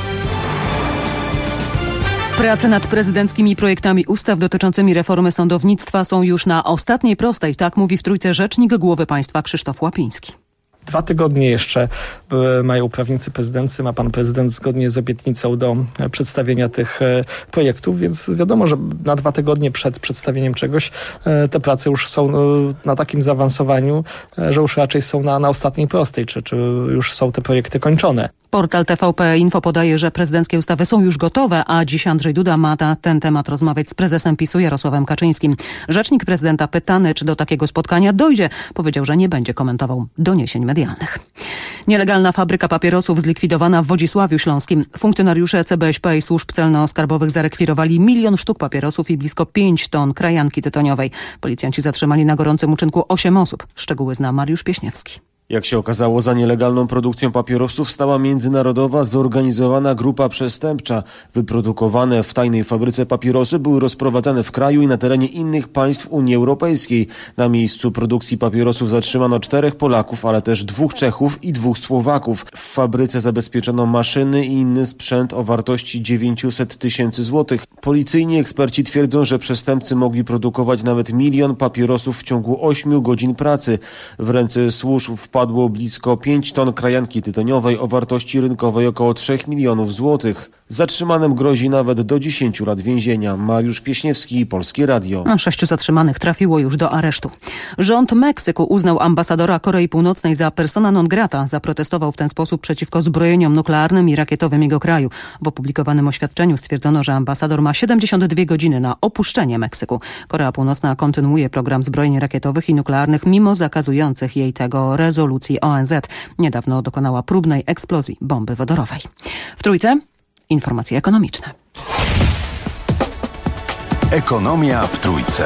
Prace nad prezydenckimi projektami ustaw dotyczącymi reformy sądownictwa są już na ostatniej prostej, tak mówi w Trójce rzecznik Głowy Państwa Krzysztof Łapiński. 2 tygodnie jeszcze mają prawnicy prezydency, ma pan prezydent zgodnie z obietnicą do przedstawienia tych projektów, więc wiadomo, że na 2 tygodnie przed przedstawieniem czegoś te prace już są na takim zaawansowaniu, że już raczej są na ostatniej prostej, czy już są te projekty kończone. Portal TVP Info podaje, że prezydenckie ustawy są już gotowe, a dziś Andrzej Duda ma na ten temat rozmawiać z prezesem PiS-u Jarosławem Kaczyńskim. Rzecznik prezydenta pytany, czy do takiego spotkania dojdzie, powiedział, że nie będzie komentował doniesień medialnych. Nielegalna fabryka papierosów zlikwidowana w Wodzisławiu Śląskim. Funkcjonariusze CBŚP i służb celno-skarbowych zarekwirowali 1 000 000 sztuk papierosów i blisko 5 ton krajanki tytoniowej. Policjanci zatrzymali na gorącym uczynku 8 osób. Szczegóły zna Mariusz Pieśniewski. Jak się okazało, za nielegalną produkcją papierosów stała międzynarodowa, zorganizowana grupa przestępcza. Wyprodukowane w tajnej fabryce papierosy były rozprowadzane w kraju i na terenie innych państw Unii Europejskiej. Na miejscu produkcji papierosów zatrzymano 4 Polaków, ale też 2 Czechów i 2 Słowaków. W fabryce zabezpieczono maszyny i inny sprzęt o wartości 900 000 złotych. Policyjni eksperci twierdzą, że przestępcy mogli produkować nawet 1 000 000 papierosów w ciągu 8 godzin pracy. W ręce służb wpadło blisko 5 ton krajanki tytoniowej o wartości rynkowej około 3 milionów złotych. Zatrzymanym grozi nawet do 10 lat więzienia. Mariusz Pieśniewski, Polskie Radio. 6 zatrzymanych trafiło już do aresztu. Rząd Meksyku uznał ambasadora Korei Północnej za persona non grata. Zaprotestował w ten sposób przeciwko zbrojeniom nuklearnym i rakietowym jego kraju. W opublikowanym oświadczeniu stwierdzono, że ambasador ma 72 godziny na opuszczenie Meksyku. Korea Północna kontynuuje program zbrojeń rakietowych i nuklearnych mimo zakazujących jej tego rezolucji ONZ. Niedawno dokonała próbnej eksplozji bomby wodorowej. W Trójce informacje ekonomiczne. Ekonomia w Trójce.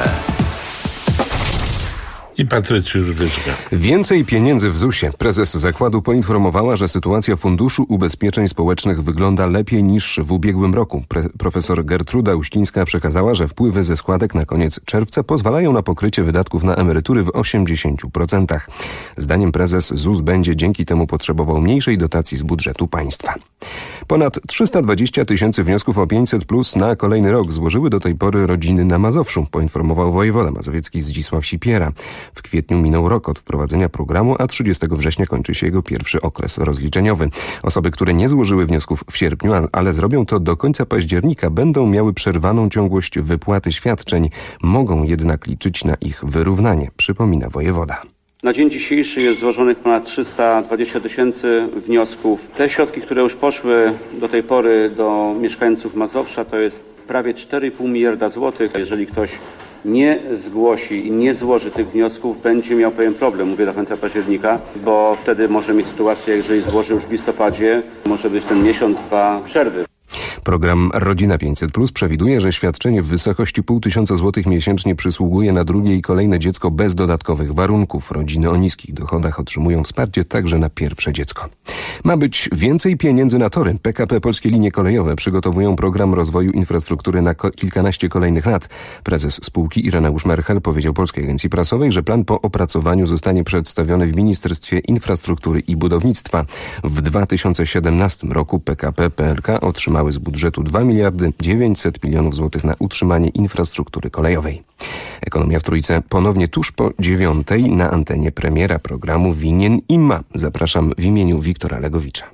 I Patrycjusz Wyżga. Więcej pieniędzy w ZUS-ie. Prezes zakładu poinformowała, że sytuacja Funduszu Ubezpieczeń Społecznych wygląda lepiej niż w ubiegłym roku. Profesor Gertruda Uścińska przekazała, że wpływy ze składek na koniec czerwca pozwalają na pokrycie wydatków na emerytury w 80%. Zdaniem prezes ZUS będzie dzięki temu potrzebował mniejszej dotacji z budżetu państwa. Ponad 320 000 wniosków o 500+ na kolejny rok złożyły do tej pory rodziny na Mazowszu, poinformował wojewoda mazowiecki Zdzisław Sipiera. W kwietniu minął rok od wprowadzenia programu, a 30 września kończy się jego pierwszy okres rozliczeniowy. Osoby, które nie złożyły wniosków w sierpniu, ale zrobią to do końca października, będą miały przerwaną ciągłość wypłaty świadczeń. Mogą jednak liczyć na ich wyrównanie, przypomina wojewoda. Na dzień dzisiejszy jest złożonych ponad 320 000 wniosków. Te środki, które już poszły do tej pory do mieszkańców Mazowsza, to jest prawie 4,5 miliarda złotych. Jeżeli ktoś nie zgłosi i nie złoży tych wniosków, będzie miał pewien problem, mówię do końca października, bo wtedy może mieć sytuację, jeżeli złoży już w listopadzie, może być ten miesiąc, 2 przerwy. Program Rodzina 500+ przewiduje, że świadczenie w wysokości 500 zł miesięcznie przysługuje na drugie i kolejne dziecko bez dodatkowych warunków. Rodziny o niskich dochodach otrzymują wsparcie także na pierwsze dziecko. Ma być więcej pieniędzy na tory. PKP Polskie Linie Kolejowe przygotowują program rozwoju infrastruktury na kilkanaście kolejnych lat. Prezes spółki Ireneusz Merchel powiedział Polskiej Agencji Prasowej, że plan po opracowaniu zostanie przedstawiony w Ministerstwie Infrastruktury i Budownictwa. W 2017 roku PKP PLK otrzymały z budżetu budżetu 2 miliardy 900 milionów złotych na utrzymanie infrastruktury kolejowej. Ekonomia w Trójce ponownie tuż po 9:00 na antenie premiera programu Winien i ma. Zapraszam w imieniu Wiktora Legowicza.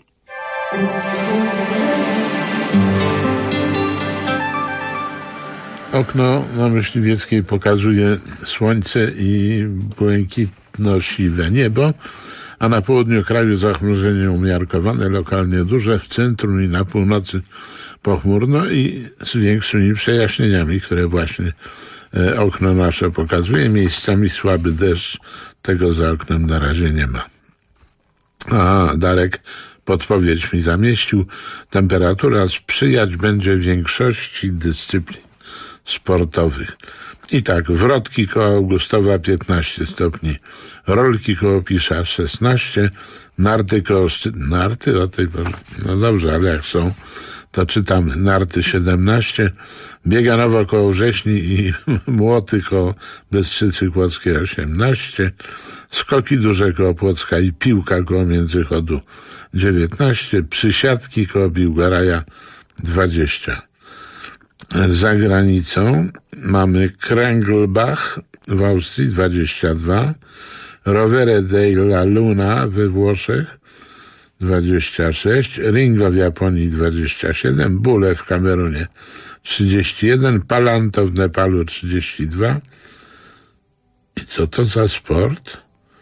Okno na Myśliwieckiej pokazuje słońce i błękitno-siwe niebo, a na południu kraju zachmurzenie umiarkowane, lokalnie duże, w centrum i na północy pochmurno i z większymi przejaśnieniami, które właśnie okno nasze pokazuje. Miejscami słaby deszcz, tego za oknem na razie nie ma. A Darek podpowiedź mi zamieścił. Temperatura sprzyjać będzie większości dyscyplin sportowych. I tak, Wrotki koło Augustowa 15 stopni, Rolki koło Pisza 16, Narty koło Narty o tej porze, no dobrze, ale jak są, to czytamy. Narty 17, Bieganowo koło Wrześni i Młoty koło Bystrzycy Kłodzkiej 18, Skoki Duże koło Płocka i Piłka koło Międzychodu 19, Przysiadki koło Biłgoraja 20. Za granicą mamy Kręglbach w Austrii 22, Rovere della Luna we Włoszech 26, Ringo w Japonii 27, Bule w Kamerunie 31, Palanto w Nepalu 32. I co to za sport?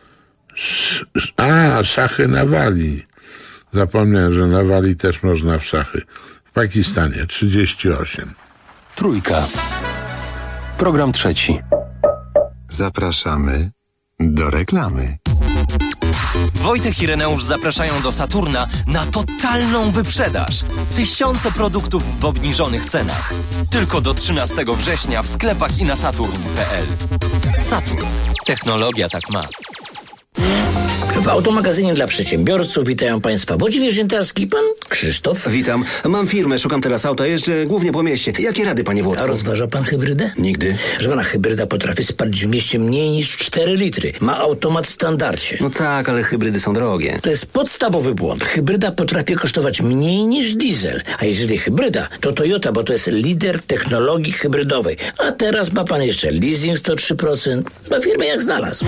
Szachy na Walii. Zapomniałem, że na Walii też można w szachy. W Pakistanie 38. Trójka. Program trzeci. Zapraszamy do reklamy. Wojtek i Ireneusz zapraszają do Saturna na totalną wyprzedaż. Tysiące produktów w obniżonych cenach. Tylko do 13 września w sklepach i na saturn.pl. Saturn. Technologia tak ma. W automagazynie dla przedsiębiorców witają Państwa Włodzimierz Ziętarski, pan Krzysztof. Witam. Mam firmę, szukam teraz auta, jeżdżę głównie po mieście. Jakie rady, panie Włodku? A rozważa pan hybrydę? Nigdy. Że pana hybryda potrafi spalić w mieście mniej niż 4 litry. Ma automat w standardzie. No tak, ale hybrydy są drogie. To jest podstawowy błąd. Hybryda potrafi kosztować mniej niż diesel. A jeżeli hybryda, to Toyota, bo to jest lider technologii hybrydowej. A teraz ma pan jeszcze leasing 103%. Do firmy jak znalazł.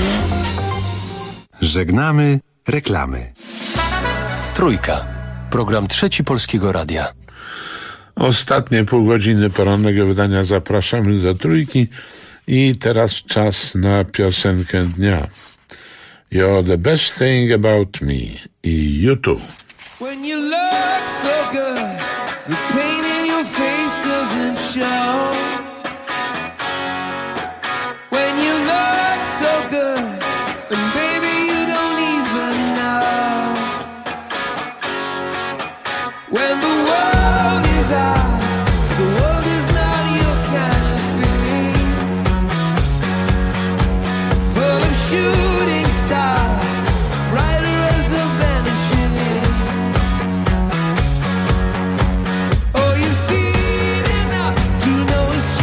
Żegnamy reklamy. Trójka. Program trzeci Polskiego Radia. Ostatnie pół godziny porannego wydania zapraszamy do Trójki i teraz czas na piosenkę dnia. You're the best thing about me i YouTube. When you look so good, the pain in your face doesn't show. When you look so good, and baby you don't even know. When the world is ours, the world is not your kind of thing. Full of shooting stars, brighter as the vanishing. Oh, you've seen enough to know it's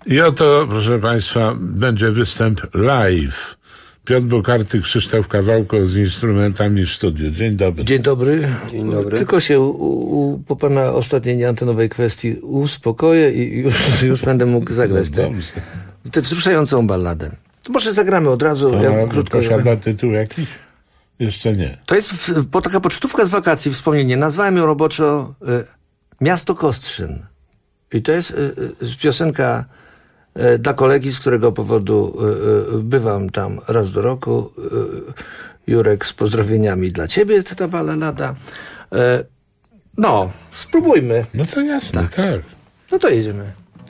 I oto, proszę Państwa, będzie występ live. Piotr Bukarty, Krzysztof Kawałko z instrumentami w studiu. Dzień dobry. Dzień dobry. Dzień dobry. Tylko się po pana ostatniej nieantenowej kwestii uspokoję i już będę mógł zagrać tę wzruszającą balladę. To może zagramy od razu. Krótko. Posiada tytuł jakiś? Jeszcze nie. To jest taka pocztówka z wakacji, wspomnienie. Nazwałem ją roboczo Miasto Kostrzyn. I to jest piosenka dla kolegi, z którego powodu bywam tam raz do roku. Jurek, z pozdrowieniami dla ciebie, ta ballada. No, spróbujmy. No to jasne, tak. No to jedziemy.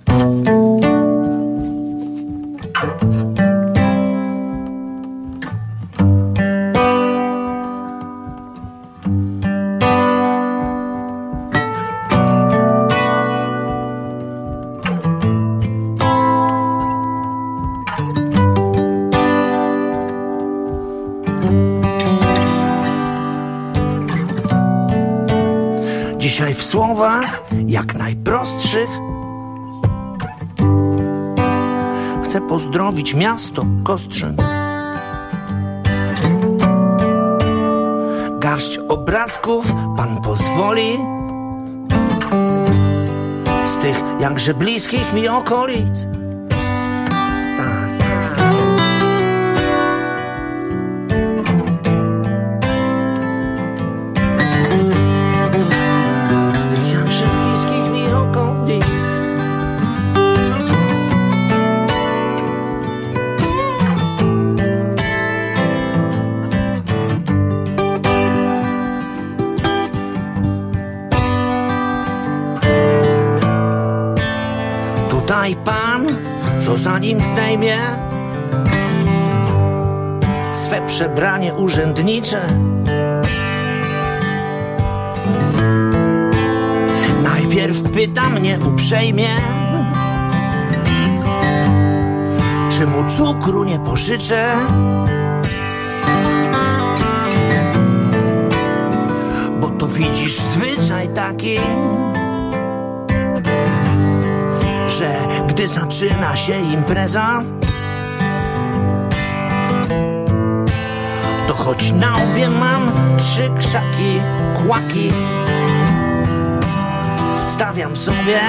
Dzisiaj w słowach jak najprostszych chcę pozdrowić miasto Kostrzyn. Garść obrazków pan pozwoli z tych jakże bliskich mi okolic. Tutaj pan, co zanim zdejmie swe przebranie urzędnicze, najpierw pyta mnie uprzejmie, czy mu cukru nie pożyczę. Bo to widzisz zwyczaj taki, że gdy zaczyna się impreza, to choć na łbie mam 3 krzaki, kłaki, stawiam sobie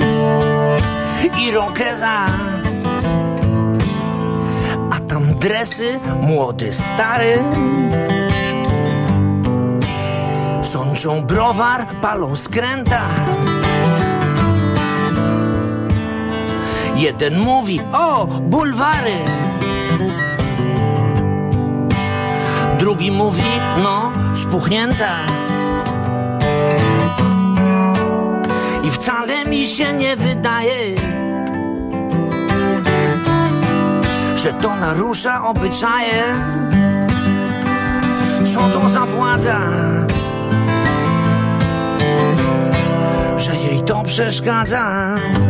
irokeza, a tam dresy, młody, stary, sączą browar, palą skręta. Jeden mówi, o, bulwary. Drugi mówi, no, spuchnięta. I wcale mi się nie wydaje, że to narusza obyczaje. Co to za władza, że jej to przeszkadza.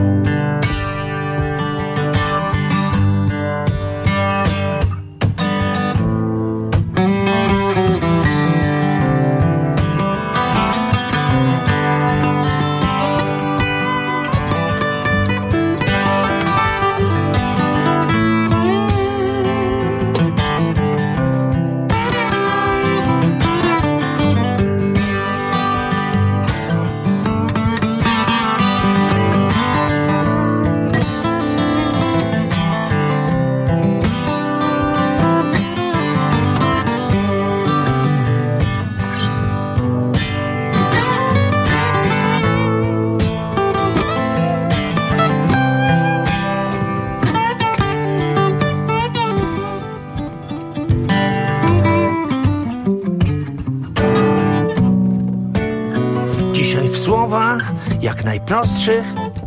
Jak najprostszych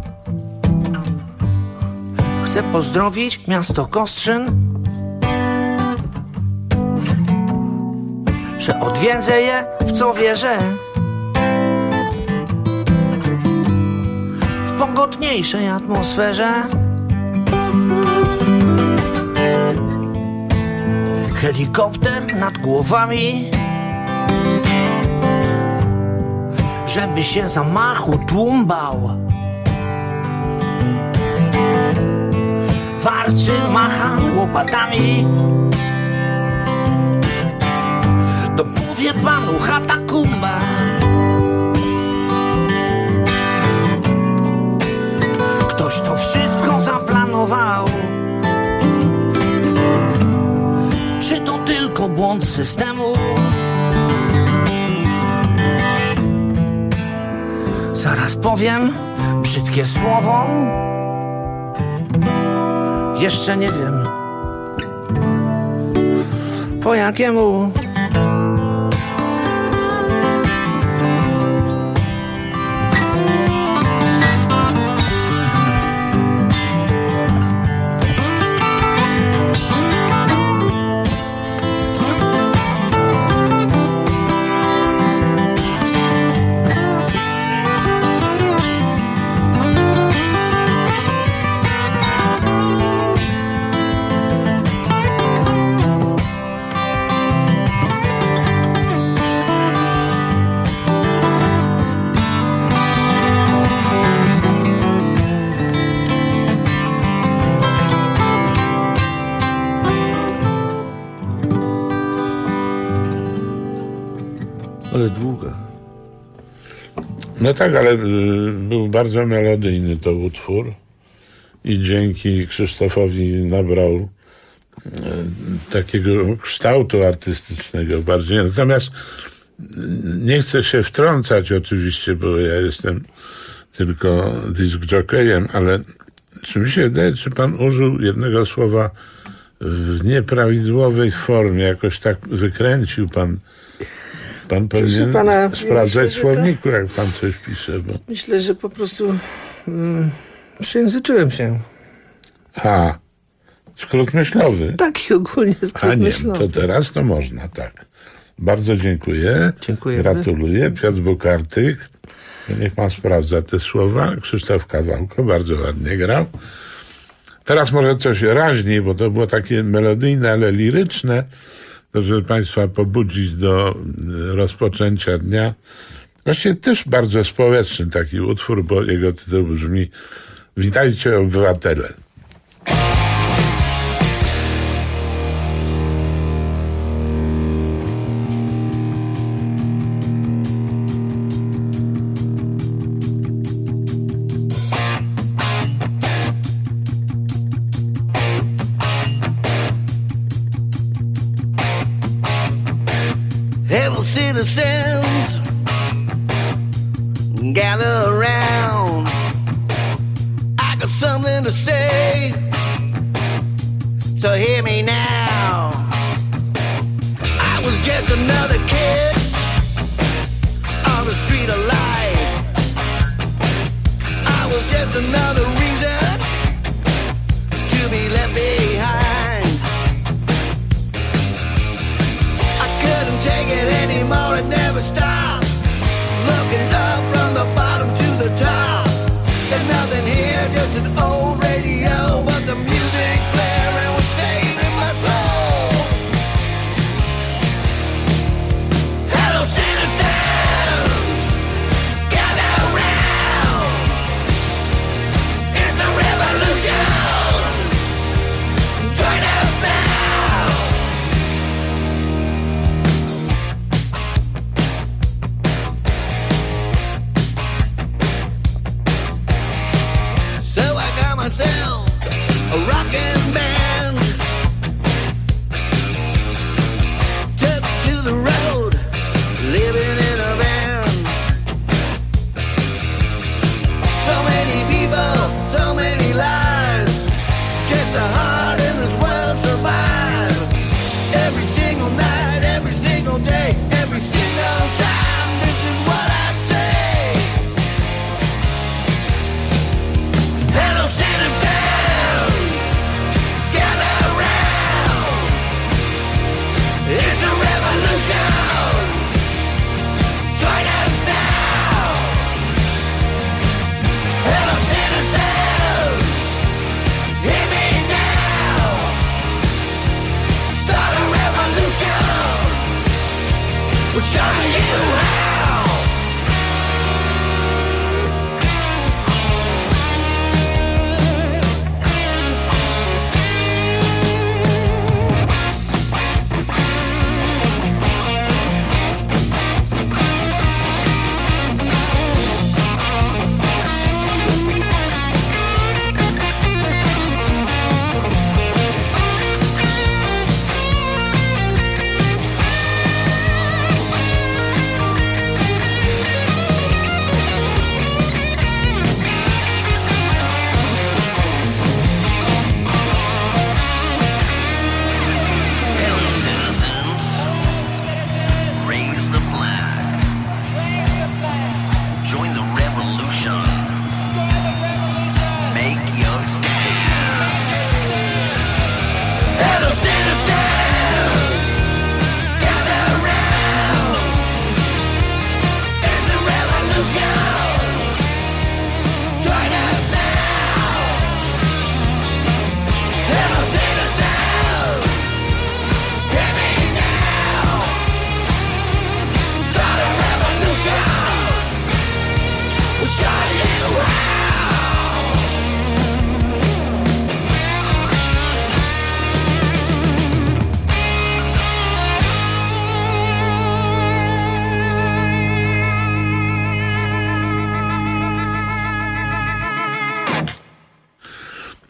chcę pozdrowić miasto Kostrzyn, że odwiedzę je, w co wierzę, w pogodniejszej atmosferze. Helikopter nad głowami, żeby się zamachu tłum bał. warczy, macha łopatami. To mówię panu, chata kumba. Ktoś to wszystko zaplanował. Czy to tylko błąd systemu? Zaraz powiem brzydkie słowo. Jeszcze nie wiem po jakiemu. Ale długa. No tak, ale był bardzo melodyjny to utwór i dzięki Krzysztofowi nabrał takiego kształtu artystycznego bardziej. Natomiast nie chcę się wtrącać oczywiście, bo ja jestem tylko disc jockeyem, ale czy mi się wydaje, czy pan użył jednego słowa w nieprawidłowej formie, jakoś tak wykręcił pan. Pan powinien sprawdzać w słowniku, jak pan coś pisze. Bo... Myślę, że po prostu przejęzyczyłem się. A, skrót myślowy. Taki ogólnie skrót myślowy. To teraz to można, tak. Bardzo dziękuję. Dziękuję. Gratuluję. Piotr Bukartyk. Niech pan sprawdza te słowa. Krzysztof Kawałko bardzo ładnie grał. Teraz może coś raźniej, bo to było takie melodyjne, ale liryczne. To, żeby państwa pobudzić do rozpoczęcia dnia. Właściwie też bardzo społeczny taki utwór, bo jego tytuł brzmi Witajcie obywatele. Hello, citizens, gather around. I got something to say, so hear me now. I was just another kid on the street of life. I was just another reason to be left behind. Take it anymore and never stop. Looking up from the bottom to the top. There's nothing here, just an old radio, but the music blaring was saving my soul.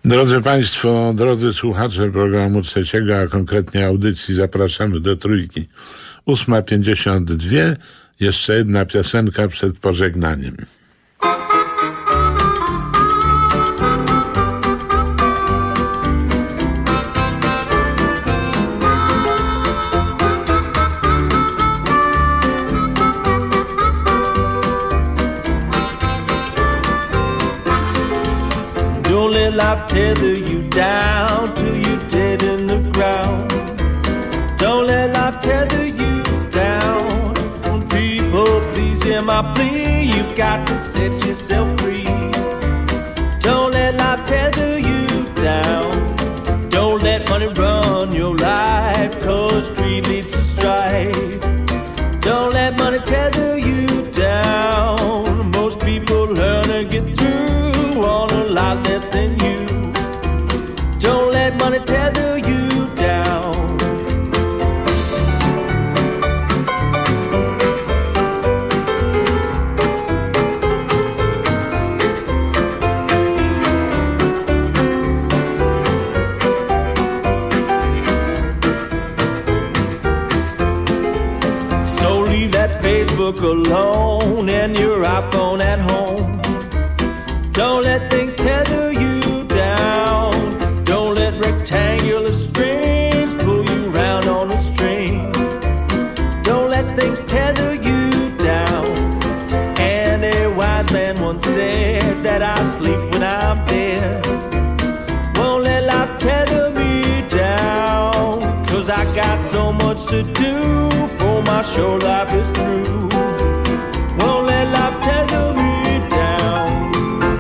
Drodzy Państwo, drodzy słuchacze programu trzeciego, a konkretnie audycji, zapraszamy do Trójki. 8:52, jeszcze jedna piosenka przed pożegnaniem. Don't let life tether you down till you're dead in the ground. Don't let life tether you down. People, please hear my plea. You've got to set yourself free. Don't let life tether you down. Don't let money run your life, 'cause greed leads to strife. Don't let money tether you down. Most people learn to get through on a lot less than you. Don't let money tether you down. So leave that Facebook alone and your iPhone at home. Don't let things tether you down. Don't let rectangular strings pull you round on a string. Don't let things tether you down. And a wise man once said that I sleep when I'm dead. Won't let life tether me down, 'cause I got so much to do before my short life is through. Won't let life tether me down.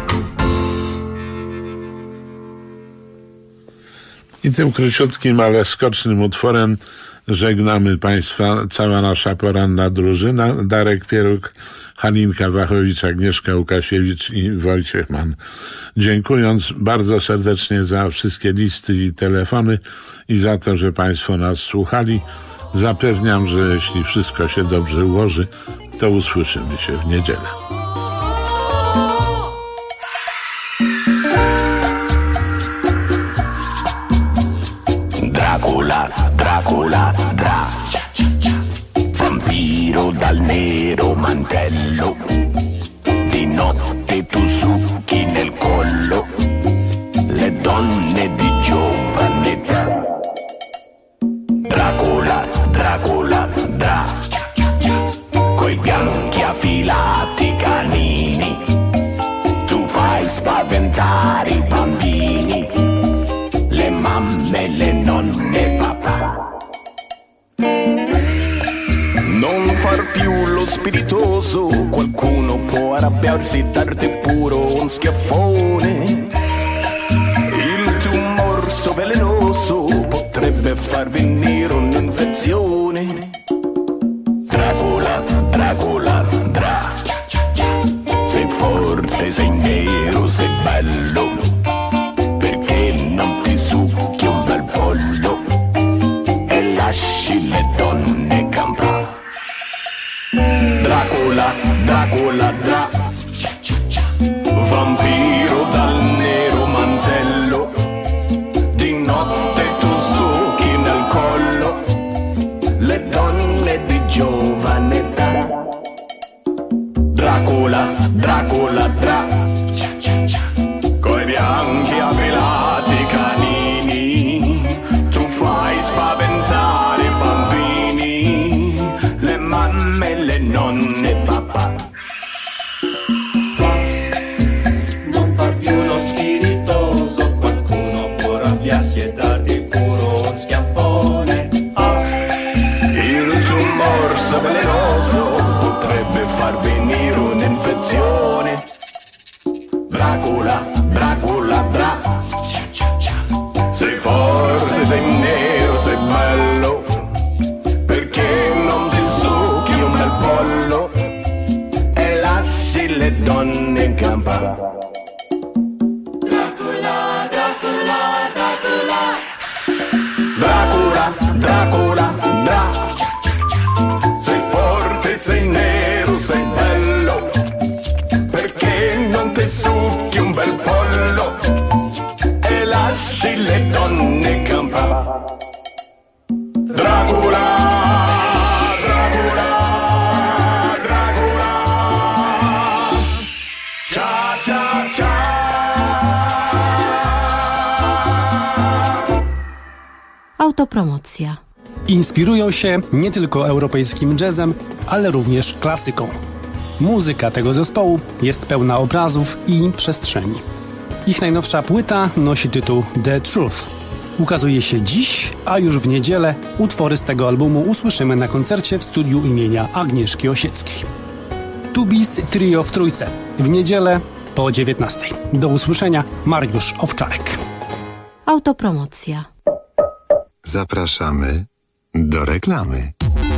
I tym króciutkim, ale skocznym utworem żegnamy Państwa, cała nasza poranna drużyna. Darek Pieruk, Halinka Wachowicz, Agnieszka Łukasiewicz i Wojciech Mann. Dziękując bardzo serdecznie za wszystkie listy i telefony i za to, że Państwo nas słuchali, zapewniam, że jeśli wszystko się dobrze ułoży, to usłyszymy się w niedzielę. Dracula, Dracula, Dra. Vampiro dal nero mantello, di notte tu succhi nel collo le donne di giovane età. Dracula, Dracula, Dra. Coi bianchi affilati canini, tu fai spaventare i bambini, le mamme, le nonne, papà. Non far più lo spiritoso, qualcuno può arrabbiarsi, darti puro un schiaffone. Il tuo morso velenoso potrebbe far venire un'infezione. Dracula, Dracula, Dra. Sei forte, sei nero, sei bello, perché non ti succhi un bel pollo e lasci le donne campare. Dracula, Dracula, Dra. Vampiro dal nero mantello, di notte tu succhi nel collo le donne di giovane età. Dracula, Dracula, Dra. Coi bianchi affilati canini, tu fai spaventare i bambini, le mamme, le nonne, papà. Non far più lo spiritoso, qualcuno può arrabbiarsi e darti puro un schiaffone. Il tuo morso Sonne campa. Dracula, Dracula, Dracula. Cha, cha, cha. Autopromocja. Inspirują się nie tylko europejskim jazzem, ale również klasyką. Muzyka tego zespołu jest pełna obrazów i przestrzeni. Ich najnowsza płyta nosi tytuł The Truth. Ukazuje się dziś, a już w niedzielę utwory z tego albumu usłyszymy na koncercie w studiu imienia Agnieszki Osieckiej. Tubis Trio w Trójce. W niedzielę po 19:00. Do usłyszenia, Mariusz Owczarek. Autopromocja. Zapraszamy do reklamy.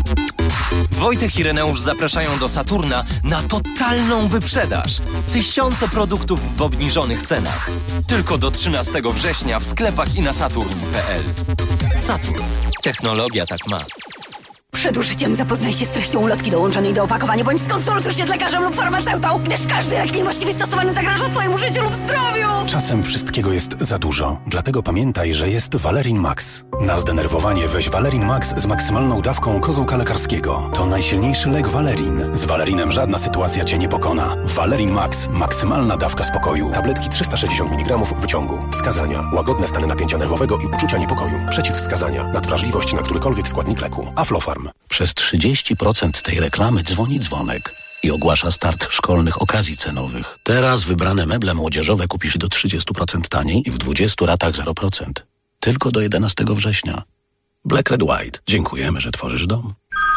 Wojtek i Ireneusz zapraszają do Saturna na totalną wyprzedaż. Tysiące produktów w obniżonych cenach. Tylko do 13 września w sklepach i na saturn.pl. Saturn. Technologia tak ma. Przed użyciem zapoznaj się z treścią ulotki dołączonej do opakowania, bądź skonsultuj się z lekarzem lub farmaceutą, gdyż każdy lek niewłaściwie stosowany zagraża twojemu życiu lub zdrowiu. Czasem wszystkiego jest za dużo, dlatego pamiętaj, że jest Valerin Max. Na zdenerwowanie weź Valerin Max z maksymalną dawką kozłka lekarskiego. To najsilniejszy lek Valerin. Z Valerinem żadna sytuacja cię nie pokona. Valerin Max. Maksymalna dawka spokoju. Tabletki 360 mg wyciągu. Wskazania. Łagodne stany napięcia nerwowego i uczucia niepokoju. Przeciwwskazania. Nadwrażliwość na którykolwiek składnik leku. Aflofarm. Przez 30% tej reklamy dzwoni dzwonek i ogłasza start szkolnych okazji cenowych. Teraz wybrane meble młodzieżowe kupisz do 30% taniej i w 20 ratach 0%. Tylko do 11 września. Black Red White. Dziękujemy, że tworzysz dom.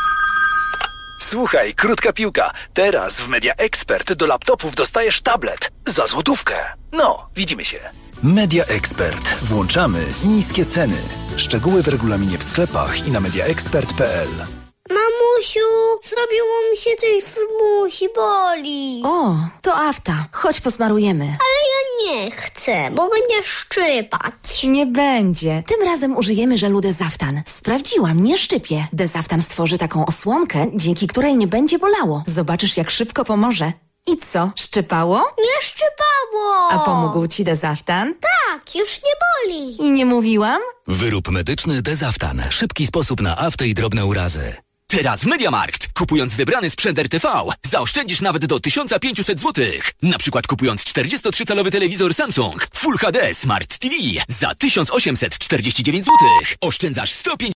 Słuchaj, krótka piłka. Teraz w Media Expert do laptopów dostajesz tablet za złotówkę. No, widzimy się. Media Expert. Włączamy niskie ceny. Szczegóły w regulaminie w sklepach i na mediaexpert.pl. Mamusiu, zrobiło mi się coś w musi, boli. O, to afta. Chodź posmarujemy. Ale ja nie chcę, bo będzie szczypać. Nie będzie. Tym razem użyjemy żelu Dezaftan. Sprawdziłam, nie szczypie. Dezaftan stworzy taką osłonkę, dzięki której nie będzie bolało. Zobaczysz, jak szybko pomoże. I co, szczypało? Nie szczypało. A pomógł ci Dezaftan? Tak, już nie boli. I nie mówiłam? Wyrób medyczny Dezaftan. Szybki sposób na aftę i drobne urazy. Teraz w Mediamarkt. Kupując wybrany sprzęt RTV, zaoszczędzisz nawet do 1500 zł. Na przykład kupując 43-calowy telewizor Samsung Full HD Smart TV za 1849 zł. Oszczędzasz 150